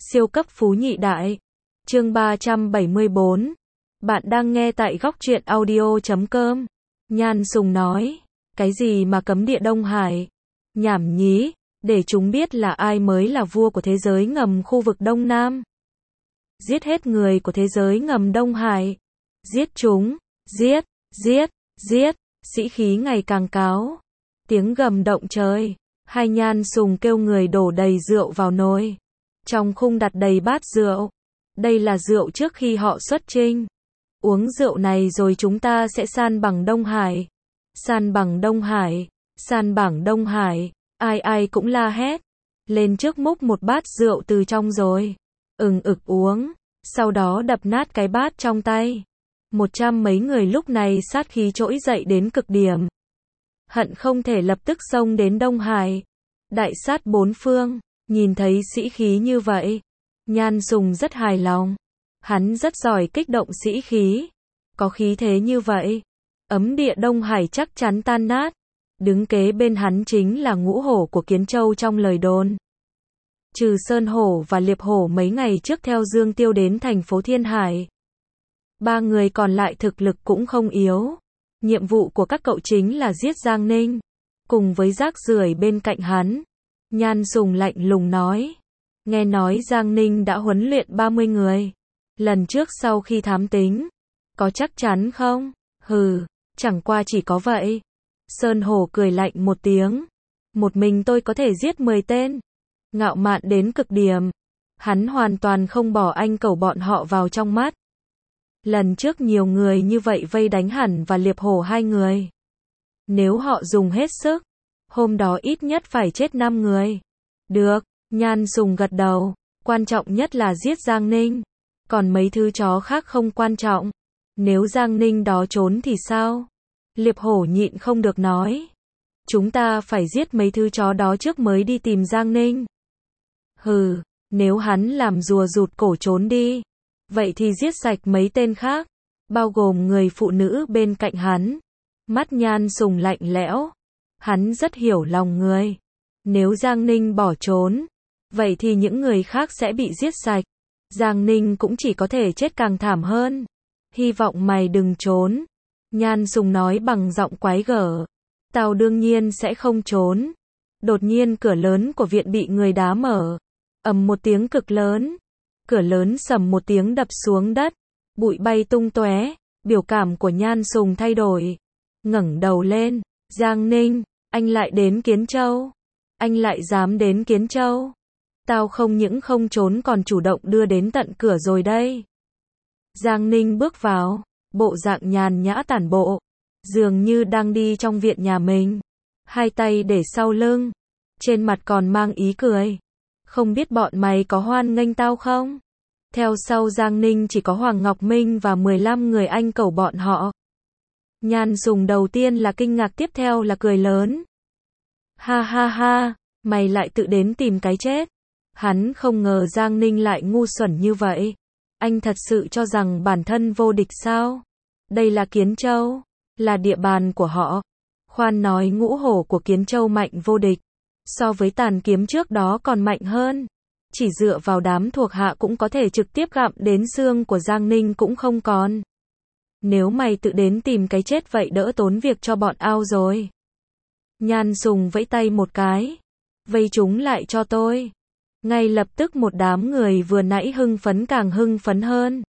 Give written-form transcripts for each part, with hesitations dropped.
Siêu cấp phú nhị đại. Chương 374. Bạn đang nghe tại góc truyện audio.com. Nhan Sùng nói, cái gì mà cấm địa Đông Hải? Nhảm nhí, để chúng biết là ai mới là vua của thế giới ngầm khu vực Đông Nam. Giết hết người của thế giới ngầm Đông Hải. Giết chúng, giết, giết, giết, sĩ khí ngày càng cao. Tiếng gầm động trời. Hai Nhan Sùng kêu người đổ đầy rượu vào nồi. Trong khung đặt đầy bát rượu. Đây là rượu trước khi họ xuất chinh. Uống rượu này rồi chúng ta sẽ san bằng Đông Hải. San bằng Đông Hải. San bằng Đông Hải. Ai ai cũng la hét. Lên trước múc một bát rượu từ trong rồi. Ực uống. Sau đó đập nát cái bát trong tay. 100 mấy người lúc này sát khí trỗi dậy đến cực điểm. Hận không thể lập tức xông đến Đông Hải. Đại sát bốn phương. Nhìn thấy sĩ khí như vậy, Nhan Sùng rất hài lòng. Hắn rất giỏi kích động sĩ khí. Có khí thế như vậy, ấm địa Đông Hải chắc chắn tan nát. Đứng kế bên hắn chính là Ngũ Hổ của Kiến Châu trong lời đồn. Trừ Sơn Hổ và Liệp Hổ mấy ngày trước theo Dương Tiêu đến thành phố Thiên Hải. Ba người còn lại thực lực cũng không yếu. Nhiệm vụ của các cậu chính là giết Giang Ninh. Cùng với rác rưởi bên cạnh hắn. Nhan Sùng lạnh lùng nói. Nghe nói Giang Ninh đã huấn luyện 30 người. Lần trước sau khi thám tính. Có chắc chắn không? Hừ, chẳng qua chỉ có vậy. Sơn Hổ cười lạnh một tiếng. Một mình tôi có thể giết 10 tên. Ngạo mạn đến cực điểm. Hắn hoàn toàn không bỏ anh cẩu bọn họ vào trong mắt. Lần trước nhiều người như vậy vây đánh hẳn và Liệp Hổ 2 người. Nếu họ dùng hết sức, hôm đó ít nhất phải chết 5 người. Được, Nhan Sùng gật đầu. Quan trọng nhất là giết Giang Ninh. Còn mấy thứ chó khác không quan trọng. Nếu Giang Ninh đó trốn thì sao? Liệp Hổ nhịn không được nói. Chúng ta phải giết mấy thứ chó đó trước mới đi tìm Giang Ninh. Hừ, nếu hắn làm rùa rụt cổ trốn đi. Vậy thì giết sạch mấy tên khác. Bao gồm người phụ nữ bên cạnh hắn. Mắt Nhan Sùng lạnh lẽo. Hắn rất hiểu lòng người. Nếu Giang Ninh bỏ trốn, vậy thì những người khác sẽ bị giết sạch. Giang Ninh cũng chỉ có thể chết càng thảm hơn. Hy vọng mày đừng trốn. Nhan Sùng nói bằng giọng quái gở. Tao đương nhiên sẽ không trốn. Đột nhiên cửa lớn của viện bị người đá mở. Ầm một tiếng cực lớn. Cửa lớn sầm một tiếng đập xuống đất. Bụi bay tung tóe. Biểu cảm của Nhan Sùng thay đổi. Ngẩng đầu lên. Giang Ninh, anh lại đến Kiến Châu. Anh lại dám đến Kiến Châu. Tao không những không trốn còn chủ động đưa đến tận cửa rồi đây. Giang Ninh bước vào. Bộ dạng nhàn nhã tản bộ. Dường như đang đi trong viện nhà mình. Hai tay để sau lưng. Trên mặt còn mang ý cười. Không biết bọn mày có hoan nghênh tao không? Theo sau Giang Ninh chỉ có Hoàng Ngọc Minh và 15 người anh cẩu bọn họ. Nhan Sùng đầu tiên là kinh ngạc, tiếp theo là cười lớn. Ha ha ha, mày lại tự đến tìm cái chết. Hắn không ngờ Giang Ninh lại ngu xuẩn như vậy. Anh thật sự cho rằng bản thân vô địch sao? Đây là Kiến Châu, là địa bàn của họ. Khoan nói Ngũ Hổ của Kiến Châu mạnh vô địch. So với Tàn Kiếm trước đó còn mạnh hơn. Chỉ dựa vào đám thuộc hạ cũng có thể trực tiếp gặm đến xương của Giang Ninh cũng không còn. Nếu mày tự đến tìm cái chết vậy đỡ tốn việc cho bọn ao rồi. Nhan Sùng vẫy tay một cái. Vây chúng lại cho tôi. Ngay lập tức một đám người vừa nãy hưng phấn càng hưng phấn hơn.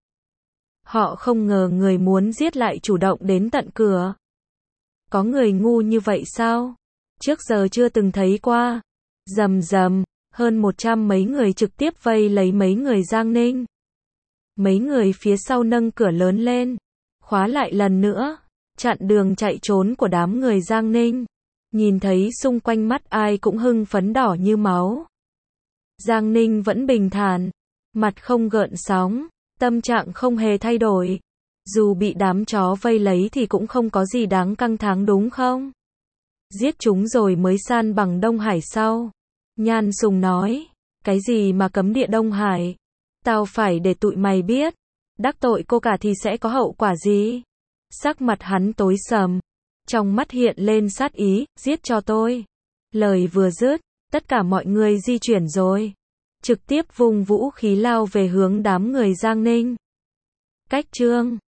Họ không ngờ người muốn giết lại chủ động đến tận cửa. Có người ngu như vậy sao? Trước giờ chưa từng thấy qua. Rầm rầm, hơn 100 mấy người trực tiếp vây lấy mấy người Giang Ninh. Mấy người phía sau nâng cửa lớn lên. Khóa lại lần nữa. Chặn đường chạy trốn của đám người Giang Ninh. Nhìn thấy xung quanh mắt ai cũng hưng phấn đỏ như máu. Giang Ninh vẫn bình thản. Mặt không gợn sóng. Tâm trạng không hề thay đổi. Dù bị đám chó vây lấy thì cũng không có gì đáng căng thẳng đúng không? Giết chúng rồi mới san bằng Đông Hải sau. Nhan Sùng nói. Cái gì mà cấm địa Đông Hải? Tao phải để tụi mày biết. Đắc tội cô cả thì sẽ có hậu quả gì? Sắc mặt hắn tối sầm. Trong mắt hiện lên sát ý. Giết cho tôi. Lời vừa dứt. Tất cả mọi người di chuyển rồi. trực tiếp vung vũ khí lao về hướng đám người Giang Ninh. Cách chương